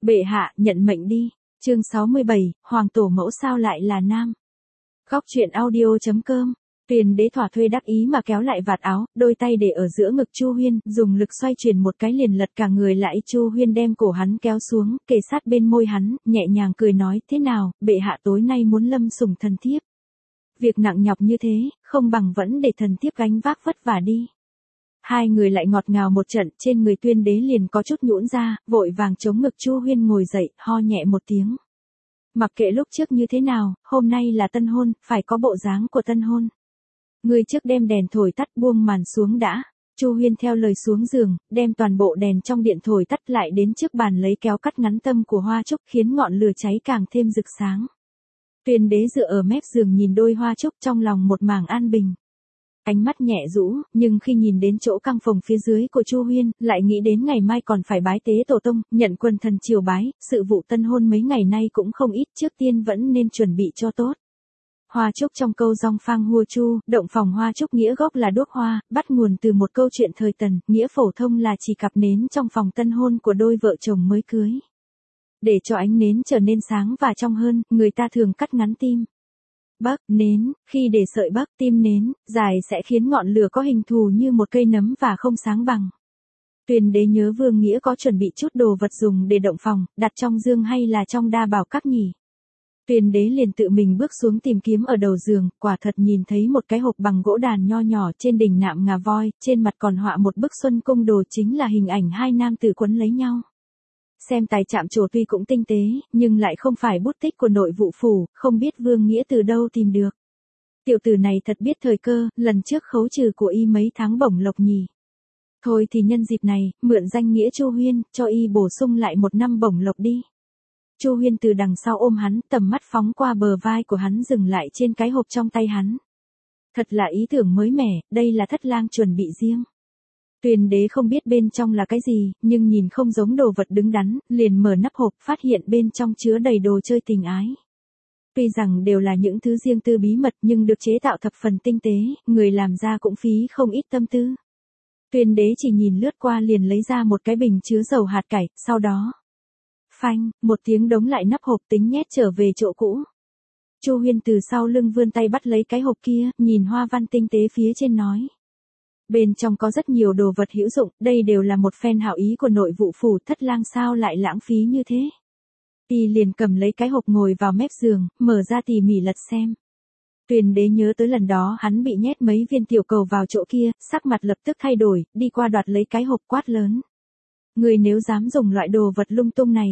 Bệ hạ, nhận mệnh đi. Chương 67, Hoàng tổ mẫu sao lại là nam. Góc truyện audio.com. Tuyền đế thỏa thuê đắc ý mà kéo lại vạt áo, đôi tay để ở giữa ngực Chu Huyên, dùng lực xoay chuyển một cái liền lật cả người lại. Chu Huyên đem cổ hắn kéo xuống, kề sát bên môi hắn, nhẹ nhàng cười nói, thế nào, bệ hạ tối nay muốn lâm sủng thần thiếp. Việc nặng nhọc như thế, không bằng vẫn để thần thiếp gánh vác vất vả đi. Hai người lại ngọt ngào một trận, trên người Tuyên đế liền có chút nhũn ra, vội vàng chống ngực Chu Huyên ngồi dậy, ho nhẹ một tiếng. Mặc kệ lúc trước như thế nào, hôm nay là tân hôn, phải có bộ dáng của tân hôn. Người trước đem đèn thổi tắt, buông màn xuống đã. Chu Huyên theo lời xuống giường, đem toàn bộ đèn trong điện thổi tắt lại, đến trước bàn lấy kéo cắt ngắn tâm của hoa trúc, khiến ngọn lửa cháy càng thêm rực sáng. Tuyên đế dựa ở mép giường nhìn đôi hoa trúc, trong lòng một mảng an bình. Ánh mắt nhẹ rũ, nhưng khi nhìn đến chỗ căng phòng phía dưới của Chu Huyên, lại nghĩ đến ngày mai còn phải bái tế tổ tông, nhận quần thần triều bái, sự vụ tân hôn mấy ngày nay cũng không ít, trước tiên vẫn nên chuẩn bị cho tốt. Hoa trúc trong câu Dong Phang Hua Chu, động phòng hoa trúc nghĩa gốc là đuốc hoa, bắt nguồn từ một câu chuyện thời Tần, nghĩa phổ thông là chỉ cặp nến trong phòng tân hôn của đôi vợ chồng mới cưới. Để cho ánh nến trở nên sáng và trong hơn, người ta thường cắt ngắn tim. Bắc nến, khi để sợi bắc tim nến dài sẽ khiến ngọn lửa có hình thù như một cây nấm và không sáng bằng. Tuyền đế nhớ Vương Nghĩa có chuẩn bị chút đồ vật dùng để động phòng, đặt trong dương hay là trong đa bảo các nhỉ. Tuyền đế liền tự mình bước xuống tìm kiếm ở đầu giường, quả thật nhìn thấy một cái hộp bằng gỗ đàn nho nhỏ, trên đỉnh nạm ngà voi, trên mặt còn họa một bức xuân cung đồ, chính là hình ảnh hai nam tử quấn lấy nhau. Xem tài chạm trổ tuy cũng tinh tế, nhưng lại không phải bút tích của nội vụ phủ, không biết Vương Nghĩa từ đâu tìm được. Tiểu tử này thật biết thời cơ, lần trước khấu trừ của y mấy tháng bổng lộc nhỉ. Thôi thì nhân dịp này, mượn danh nghĩa Chu Huyên, cho y bổ sung lại 1 năm bổng lộc đi. Chu Huyên từ đằng sau ôm hắn, tầm mắt phóng qua bờ vai của hắn dừng lại trên cái hộp trong tay hắn. Thật là ý tưởng mới mẻ, đây là thất lang chuẩn bị riêng. Tuyền đế không biết bên trong là cái gì, nhưng nhìn không giống đồ vật đứng đắn, liền mở nắp hộp, phát hiện bên trong chứa đầy đồ chơi tình ái. Tuy rằng đều là những thứ riêng tư bí mật nhưng được chế tạo thập phần tinh tế, người làm ra cũng phí không ít tâm tư. Tuyền đế chỉ nhìn lướt qua liền lấy ra một cái bình chứa dầu hạt cải, sau đó phanh, một tiếng đóng lại nắp hộp, tính nhét trở về chỗ cũ. Chu Huyên từ sau lưng vươn tay bắt lấy cái hộp kia, nhìn hoa văn tinh tế phía trên nói. Bên trong có rất nhiều đồ vật hữu dụng, đây đều là một phen hảo ý của nội vụ phủ, thất lang sao lại lãng phí như thế. Y liền cầm lấy cái hộp ngồi vào mép giường, mở ra tỉ mỉ lật xem. Tuyền đế nhớ tới lần đó hắn bị nhét mấy viên tiểu cầu vào chỗ kia, sắc mặt lập tức thay đổi, đi qua đoạt lấy cái hộp quát lớn. Người nếu dám dùng loại đồ vật lung tung này,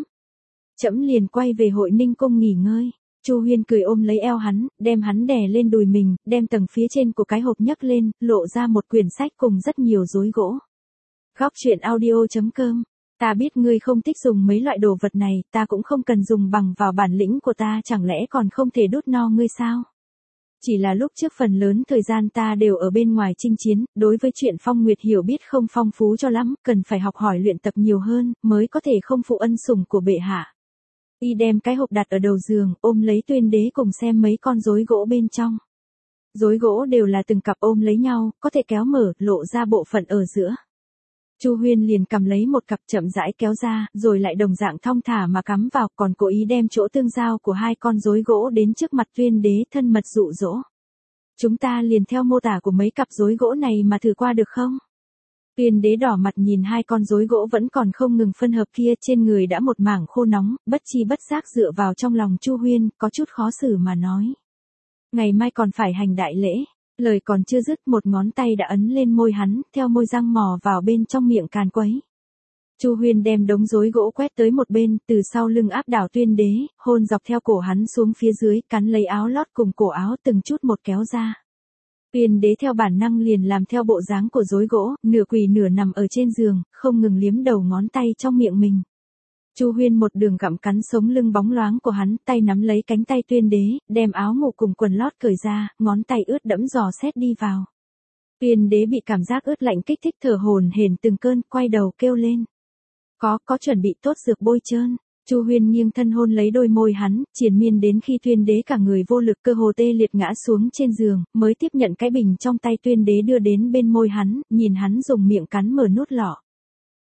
trẫm liền quay về Hội Ninh cung nghỉ ngơi. Chu Huyên cười ôm lấy eo hắn, đem hắn đè lên đùi mình, đem tầng phía trên của cái hộp nhấc lên, lộ ra một quyển sách cùng rất nhiều rối gỗ. Góc truyện audio.com. Ta biết ngươi không thích dùng mấy loại đồ vật này, ta cũng không cần dùng, bằng vào bản lĩnh của ta chẳng lẽ còn không thể đút no ngươi sao? Chỉ là lúc trước phần lớn thời gian ta đều ở bên ngoài chinh chiến, đối với chuyện Phong Nguyệt hiểu biết không phong phú cho lắm, cần phải học hỏi luyện tập nhiều hơn, mới có thể không phụ ân sủng của bệ hạ. Y đem cái hộp đặt ở đầu giường, ôm lấy Tuyên đế cùng xem mấy con rối gỗ bên trong. Rối gỗ đều là từng cặp ôm lấy nhau, có thể kéo mở, lộ ra bộ phận ở giữa. Chu Huyên liền cầm lấy một cặp chậm rãi kéo ra, rồi lại đồng dạng thong thả mà cắm vào, còn cố ý đem chỗ tương giao của hai con rối gỗ đến trước mặt Tuyên đế, thân mật dụ dỗ. Chúng ta liền theo mô tả của mấy cặp rối gỗ này mà thử qua được không? Tuyên đế đỏ mặt nhìn hai con rối gỗ vẫn còn không ngừng phân hợp kia, trên người đã một mảng khô nóng, bất chi bất giác dựa vào trong lòng Chu Huyên, có chút khó xử mà nói. Ngày mai còn phải hành đại lễ. Lời còn chưa dứt, một ngón tay đã ấn lên môi hắn, theo môi răng mò vào bên trong miệng càn quấy. Chu Huyên đem đống rối gỗ quét tới một bên, từ sau lưng áp đảo Tuyên đế, hôn dọc theo cổ hắn xuống phía dưới, cắn lấy áo lót cùng cổ áo từng chút một kéo ra. Tuyên đế theo bản năng liền làm theo bộ dáng của rối gỗ, nửa quỳ nửa nằm ở trên giường, không ngừng liếm đầu ngón tay trong miệng mình. Chu Huyên một đường gặm cắn sống lưng bóng loáng của hắn, tay nắm lấy cánh tay Tuyên đế, đem áo ngủ cùng quần lót cởi ra, ngón tay ướt đẫm dò xét đi vào. Tuyên đế bị cảm giác ướt lạnh kích thích thở hổn hển từng cơn, quay đầu kêu lên. Có chuẩn bị tốt dược bôi trơn. Chu Huyên nghiêng thân hôn lấy đôi môi hắn, triền miên đến khi Tuyên đế cả người vô lực cơ hồ tê liệt ngã xuống trên giường, mới tiếp nhận cái bình trong tay Tuyên đế đưa đến bên môi hắn, nhìn hắn dùng miệng cắn mở nút lọ.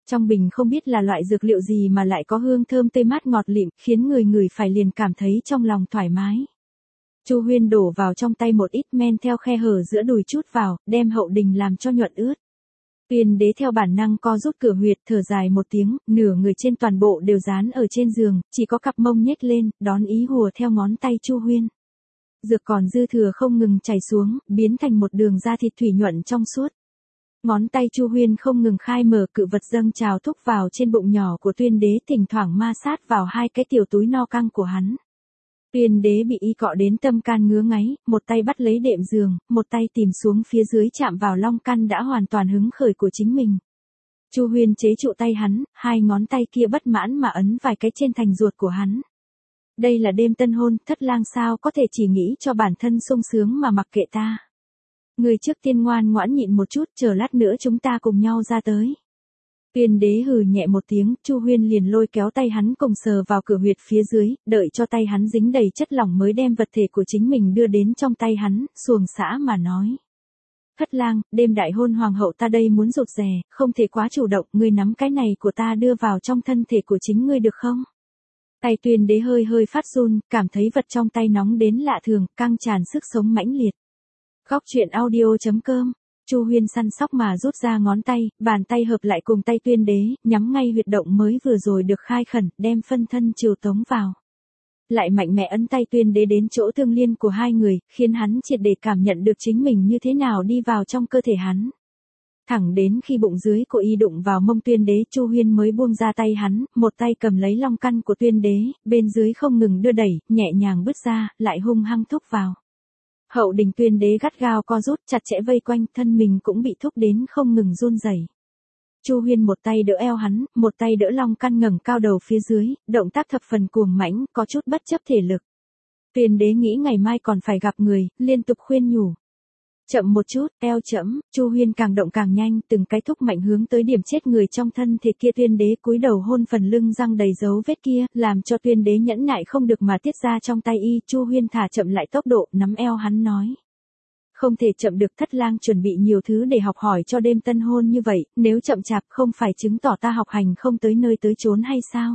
Trong bình không biết là loại dược liệu gì mà lại có hương thơm tươi mát ngọt lịm, khiến người ngửi phải liền cảm thấy trong lòng thoải mái. Chu Huyên đổ vào trong tay một ít men theo khe hở giữa đùi chút vào, đem Hậu Đình làm cho nhuận ướt. Tuyên đế theo bản năng co rút cửa huyệt, thở dài một tiếng, nửa người trên toàn bộ đều dán ở trên giường, chỉ có cặp mông nhếch lên, đón ý hùa theo ngón tay Chu Huyên. Dược còn dư thừa không ngừng chảy xuống, biến thành một đường da thịt thủy nhuận trong suốt. Ngón tay Chu Huyên không ngừng khai mở, cự vật dâng trào thúc vào trên bụng nhỏ của Tuyên đế, thỉnh thoảng ma sát vào hai cái tiểu túi no căng của hắn. Tuyên đế bị y cọ đến tâm can ngứa ngáy, một tay bắt lấy đệm giường, một tay tìm xuống phía dưới chạm vào long căn đã hoàn toàn hứng khởi của chính mình. Chu Huyên chế trụ tay hắn, hai ngón tay kia bất mãn mà ấn vài cái trên thành ruột của hắn. Đây là đêm tân hôn, Thất Lang sao có thể chỉ nghĩ cho bản thân sung sướng mà mặc kệ ta. Người trước tiên ngoan ngoãn nhịn một chút, chờ lát nữa chúng ta cùng nhau ra tới. Tuyên đế hừ nhẹ một tiếng, Chu Huyên liền lôi kéo tay hắn cùng sờ vào cửa huyệt phía dưới, đợi cho tay hắn dính đầy chất lỏng mới đem vật thể của chính mình đưa đến trong tay hắn, xuồng xã mà nói. Thất Lang, đêm đại hôn hoàng hậu ta đây muốn rụt rè, không thể quá chủ động, ngươi nắm cái này của ta đưa vào trong thân thể của chính ngươi được không? Tay Tuyên đế hơi hơi phát run, cảm thấy vật trong tay nóng đến lạ thường, căng tràn sức sống mãnh liệt. Góc truyện audio.com. Chu Huyên săn sóc mà rút ra ngón tay, bàn tay hợp lại cùng tay Tuyên đế, nhắm ngay huyệt động mới vừa rồi được khai khẩn, đem phân thân chiều tống vào. Lại mạnh mẽ ấn tay Tuyên đế đến chỗ tương liên của hai người, khiến hắn triệt để cảm nhận được chính mình như thế nào đi vào trong cơ thể hắn. Thẳng đến khi bụng dưới của y đụng vào mông Tuyên đế, Chu Huyên mới buông ra tay hắn, một tay cầm lấy long căn của Tuyên đế, bên dưới không ngừng đưa đẩy, nhẹ nhàng bứt ra, lại hung hăng thúc vào. Hậu Đình Tuyên đế gắt gao co rút, chặt chẽ vây quanh, thân mình cũng bị thúc đến không ngừng run rẩy. Chu Huyên một tay đỡ eo hắn, một tay đỡ long căn ngẩng cao đầu phía dưới, động tác thập phần cuồng mãnh, có chút bất chấp thể lực. Tuyên đế nghĩ ngày mai còn phải gặp người, liên tục khuyên nhủ. Chậm một chút, eo chậm, Chu Huyên càng động càng nhanh, từng cái thúc mạnh hướng tới điểm chết người trong thân thể kia. Tuyên đế cúi đầu hôn phần lưng răng đầy dấu vết kia, làm cho Tuyên đế nhẫn nại không được mà tiết ra trong tay y. Chu Huyên thả chậm lại tốc độ, nắm eo hắn nói. Không thể chậm được, Thất Lang chuẩn bị nhiều thứ để học hỏi cho đêm tân hôn như vậy, nếu chậm chạp không phải chứng tỏ ta học hành không tới nơi tới chốn hay sao?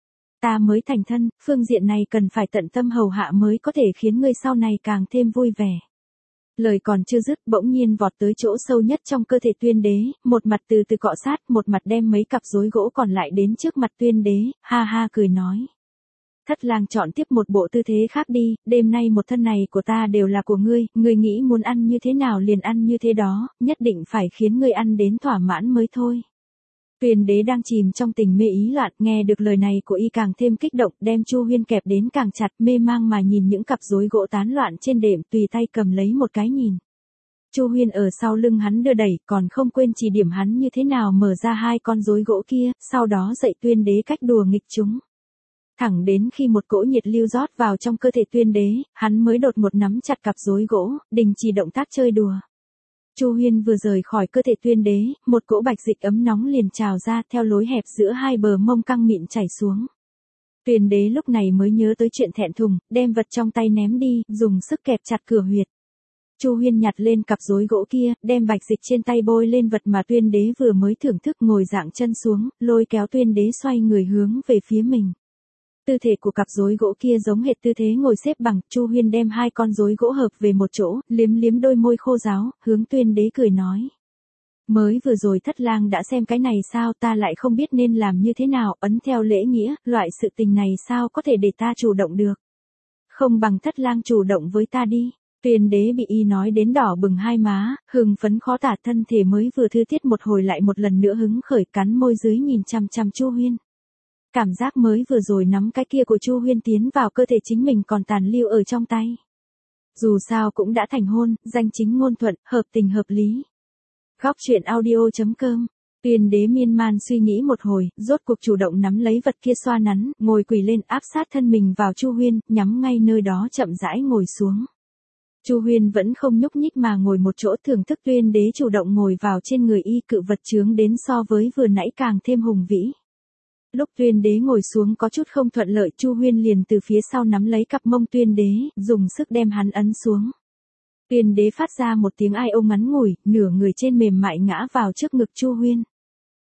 Ta mới thành thân, phương diện này cần phải tận tâm hầu hạ mới có thể khiến ngươi sau này càng thêm vui vẻ. Lời còn chưa dứt, bỗng nhiên vọt tới chỗ sâu nhất trong cơ thể Tuyên đế, một mặt từ từ cọ sát, một mặt đem mấy cặp rối gỗ còn lại đến trước mặt Tuyên đế, ha ha cười nói. Thất Lang chọn tiếp một bộ tư thế khác đi, đêm nay một thân này của ta đều là của ngươi, ngươi nghĩ muốn ăn như thế nào liền ăn như thế đó, nhất định phải khiến ngươi ăn đến thỏa mãn mới thôi. Tuyên đế đang chìm trong tình mê ý loạn, nghe được lời này của y càng thêm kích động, đem Chu Huyên kẹp đến càng chặt, mê mang mà nhìn những cặp rối gỗ tán loạn trên đệm, tùy tay cầm lấy một cái nhìn. Chu Huyên ở sau lưng hắn đưa đẩy, còn không quên chỉ điểm hắn như thế nào mở ra hai con rối gỗ kia, sau đó dạy Tuyên đế cách đùa nghịch chúng. Thẳng đến khi một cỗ nhiệt lưu rót vào trong cơ thể Tuyên đế, hắn mới đột một nắm chặt cặp rối gỗ, đình chỉ động tác chơi đùa. Chu Huyên vừa rời khỏi cơ thể Tuyên đế, một cỗ bạch dịch ấm nóng liền trào ra theo lối hẹp giữa hai bờ mông căng mịn chảy xuống. Tuyên đế lúc này mới nhớ tới chuyện thẹn thùng, đem vật trong tay ném đi, dùng sức kẹp chặt cửa huyệt. Chu Huyên nhặt lên cặp rối gỗ kia, đem bạch dịch trên tay bôi lên vật mà Tuyên đế vừa mới thưởng thức, ngồi dạng chân xuống, lôi kéo Tuyên đế xoay người hướng về phía mình. Tư thế của cặp rối gỗ kia giống hệt tư thế ngồi xếp bằng. Chu Huyên đem hai con rối gỗ hợp về một chỗ, liếm liếm đôi môi khô ráo, hướng Tuyên đế cười nói. Mới vừa rồi Thất Lang đã xem cái này sao, ta lại không biết nên làm như thế nào, ấn theo lễ nghĩa, loại sự tình này sao có thể để ta chủ động được. Không bằng Thất Lang chủ động với ta đi. Tuyên đế bị y nói đến đỏ bừng hai má, hưng phấn khó tả, thân thể mới vừa thư tiết một hồi lại một lần nữa hứng khởi, cắn môi dưới nhìn chằm chằm Chu Huyên. Cảm giác mới vừa rồi nắm cái kia của Chu Huyên tiến vào cơ thể chính mình còn tàn lưu ở trong tay. Dù sao cũng đã thành hôn, danh chính ngôn thuận, hợp tình hợp lý. Góc truyện audio.com. Tuyên đế miên man suy nghĩ một hồi, rốt cuộc chủ động nắm lấy vật kia xoa nắn, ngồi quỳ lên áp sát thân mình vào Chu Huyên, nhắm ngay nơi đó chậm rãi ngồi xuống. Chu Huyên vẫn không nhúc nhích mà ngồi một chỗ, thưởng thức Tuyên đế chủ động ngồi vào trên người y, cự vật chướng đến so với vừa nãy càng thêm hùng vĩ. Lúc Tuyên đế ngồi xuống có chút không thuận lợi, Chu Huyên liền từ phía sau nắm lấy cặp mông Tuyên đế, dùng sức đem hắn ấn xuống. Tuyên đế phát ra một tiếng ai ô ngắn ngủi, nửa người trên mềm mại ngã vào trước ngực Chu Huyên.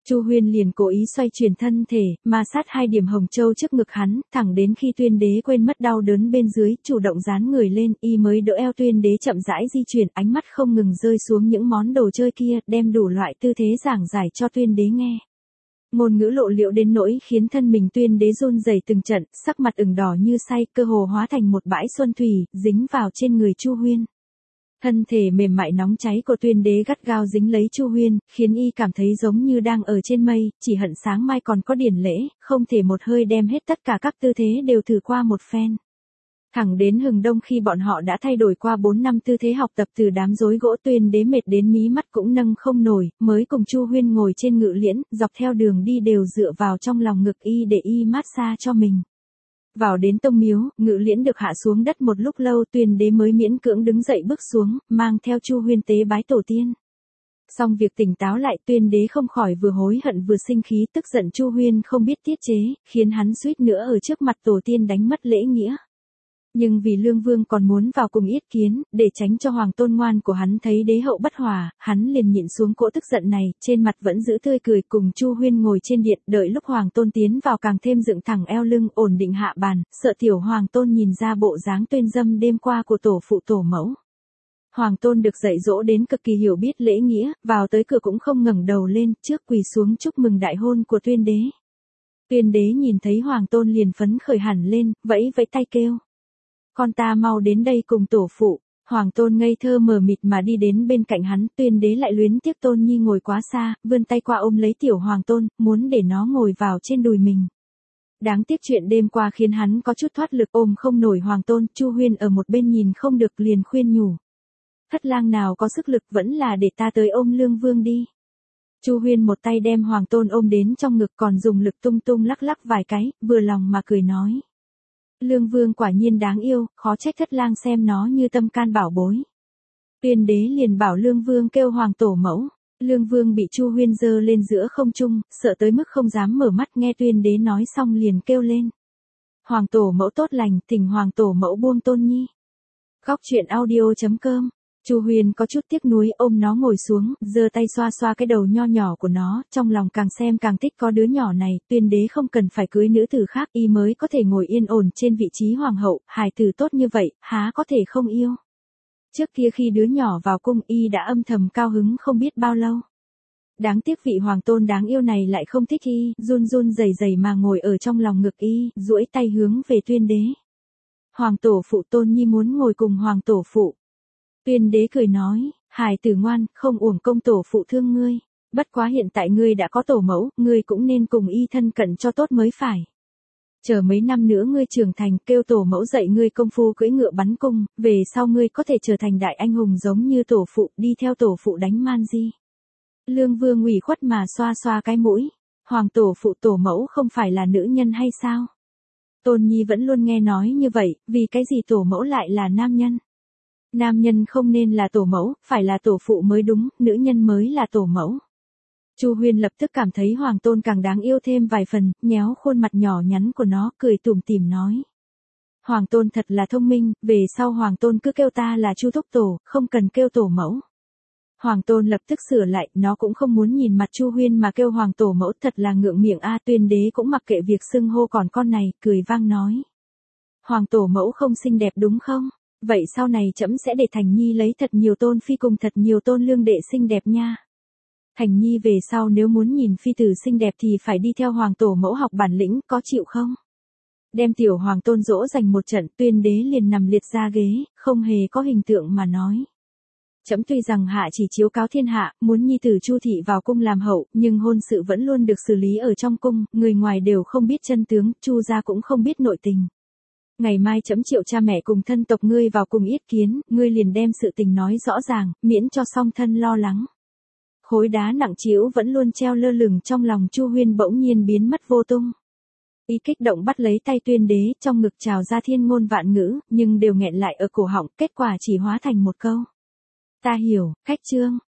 Chu Huyên liền cố ý xoay chuyển thân thể, ma sát 2 điểm hồng châu trước ngực hắn, thẳng đến khi Tuyên Đế quên mất đau đớn bên dưới, chủ động dán người lên, y mới đỡ eo Tuyên Đế chậm rãi di chuyển, ánh mắt không ngừng rơi xuống những món đồ chơi kia, đem đủ loại tư thế giảng giải cho Tuyên Đế nghe. Ngôn ngữ lộ liễu đến nỗi khiến thân mình Tuyên Đế run rẩy từng trận, sắc mặt ửng đỏ như say, cơ hồ hóa thành một bãi xuân thủy, dính vào trên người Chu Huyên. Thân thể mềm mại nóng cháy của Tuyên Đế gắt gao dính lấy Chu Huyên, khiến y cảm thấy giống như đang ở trên mây, chỉ hận sáng mai còn có điển lễ, không thể một hơi đem hết tất cả các tư thế đều thử qua một phen. Thẳng đến hừng đông khi bọn họ đã thay đổi qua 4 năm tư thế học tập từ đám rối gỗ, Tuyên Đế mệt đến mí mắt cũng nâng không nổi, mới cùng Chu Huyên ngồi trên ngự liễn, dọc theo đường đi đều dựa vào trong lòng ngực y để y mát xa cho mình. Vào đến tông miếu, ngự liễn được hạ xuống đất một lúc lâu, Tuyên Đế mới miễn cưỡng đứng dậy bước xuống, mang theo Chu Huyên tế bái tổ tiên. Xong việc tỉnh táo lại, Tuyên Đế không khỏi vừa hối hận vừa sinh khí, tức giận Chu Huyên không biết tiết chế, khiến hắn suýt nữa ở trước mặt tổ tiên đánh mất lễ nghĩa. Nhưng vì Lương Vương còn muốn vào cùng yết kiến, để tránh cho hoàng tôn ngoan của hắn thấy đế hậu bất hòa, hắn liền nhịn xuống cỗ tức giận này, trên mặt vẫn giữ tươi cười, cùng Chu Huyên ngồi trên điện, đợi lúc hoàng tôn tiến vào càng thêm dựng thẳng eo lưng, ổn định hạ bàn, sợ tiểu hoàng tôn nhìn ra bộ dáng tuyên dâm đêm qua của tổ phụ tổ mẫu. Hoàng tôn được dạy dỗ đến cực kỳ hiểu biết lễ nghĩa, vào tới cửa cũng không ngẩng đầu lên, trước quỳ xuống chúc mừng đại hôn của Tuyên Đế. Tuyên Đế nhìn thấy hoàng tôn liền phấn khởi hẳn lên, vẫy vẫy tay kêu: "Con ta mau đến đây cùng tổ phụ." Hoàng tôn ngây thơ mờ mịt mà đi đến bên cạnh hắn, Tuyên Đế lại luyến tiếc Tôn Nhi ngồi quá xa, vươn tay qua ôm lấy tiểu hoàng tôn, muốn để nó ngồi vào trên đùi mình. Đáng tiếc chuyện đêm qua khiến hắn có chút thoát lực, ôm không nổi hoàng tôn. Chu Huyên ở một bên nhìn không được liền khuyên nhủ: "Thất lang nào có sức lực, vẫn là để ta tới ôm Lương Vương đi." Chu Huyên một tay đem hoàng tôn ôm đến trong ngực, còn dùng lực tung tung lắc lắc vài cái, vừa lòng mà cười nói: "Lương Vương quả nhiên đáng yêu, khó trách thất lang xem nó như tâm can bảo bối." Tuyên Đế liền bảo Lương Vương kêu hoàng tổ mẫu. Lương Vương bị Chu Huyên giơ lên giữa không trung, sợ tới mức không dám mở mắt, nghe Tuyên Đế nói xong liền kêu lên: "Hoàng tổ mẫu tốt lành, thỉnh hoàng tổ mẫu buông Tôn Nhi." Góc truyện audio.com. Chu Huyên có chút tiếc nuối, ôm nó ngồi xuống, giơ tay xoa xoa cái đầu nho nhỏ của nó, trong lòng càng xem càng thích có đứa nhỏ này. Tuyên Đế không cần phải cưới nữ tử khác, y mới có thể ngồi yên ổn trên vị trí hoàng hậu, hài tử tốt như vậy, há có thể không yêu. Trước kia khi đứa nhỏ vào cung, y đã âm thầm cao hứng không biết bao lâu. Đáng tiếc vị hoàng tôn đáng yêu này lại không thích y, run run rẩy rẩy mà ngồi ở trong lòng ngực y, duỗi tay hướng về Tuyên Đế: "Hoàng tổ phụ, Tôn Nhi muốn ngồi cùng hoàng tổ phụ." Tuyên Đế cười nói: "Hài tử ngoan, không uổng công tổ phụ thương ngươi. Bất quá hiện tại ngươi đã có tổ mẫu, ngươi cũng nên cùng y thân cận cho tốt mới phải. Chờ mấy năm nữa ngươi trưởng thành, kêu tổ mẫu dạy ngươi công phu cưỡi ngựa bắn cung, về sau ngươi có thể trở thành đại anh hùng giống như tổ phụ, đi theo tổ phụ đánh man di." Lương Vương ủy khuất mà xoa xoa cái mũi: "Hoàng tổ phụ, tổ mẫu không phải là nữ nhân hay sao? Tôn Nhi vẫn luôn nghe nói như vậy, vì cái gì tổ mẫu lại là nam nhân? Nam nhân không nên là tổ mẫu, phải là tổ phụ mới đúng, nữ nhân mới là tổ mẫu." Chu Huyên lập tức cảm thấy hoàng tôn càng đáng yêu thêm vài phần, nhéo khuôn mặt nhỏ nhắn của nó, cười tủm tỉm nói: "Hoàng tôn thật là thông minh, về sau hoàng tôn cứ kêu ta là Chu thúc tổ, không cần kêu tổ mẫu." Hoàng tôn lập tức sửa lại, nó cũng không muốn nhìn mặt Chu Huyên mà kêu hoàng tổ mẫu, thật là ngượng miệng a. Tuyên Đế cũng mặc kệ việc xưng hô còn con này, cười vang nói: "Hoàng tổ mẫu không xinh đẹp đúng không? Vậy sau này trẫm sẽ để Thành Nhi lấy thật nhiều tôn phi cùng thật nhiều tôn lương đệ xinh đẹp nha. Thành Nhi về sau nếu muốn nhìn phi tử xinh đẹp thì phải đi theo hoàng tổ mẫu học bản lĩnh, có chịu không?" Đem tiểu hoàng tôn dỗ dành một trận, Tuyên Đế liền nằm liệt ra ghế, không hề có hình tượng mà nói: "Trẫm tuy rằng hạ chỉ chiếu cáo thiên hạ, muốn nhi tử Chu thị vào cung làm hậu, nhưng hôn sự vẫn luôn được xử lý ở trong cung, người ngoài đều không biết chân tướng, Chu gia cũng không biết nội tình. Ngày mai trẫm triệu cha mẹ cùng thân tộc ngươi vào cùng yết kiến, ngươi liền đem sự tình nói rõ ràng, miễn cho song thân lo lắng." Khối đá nặng trĩu vẫn luôn treo lơ lửng trong lòng Chu Huyên bỗng nhiên biến mất vô tung. Y kích động bắt lấy tay Tuyên Đế, trong ngực trào ra thiên ngôn vạn ngữ, nhưng đều nghẹn lại ở cổ họng, kết quả chỉ hóa thành một câu: "Ta hiểu." Khách chương.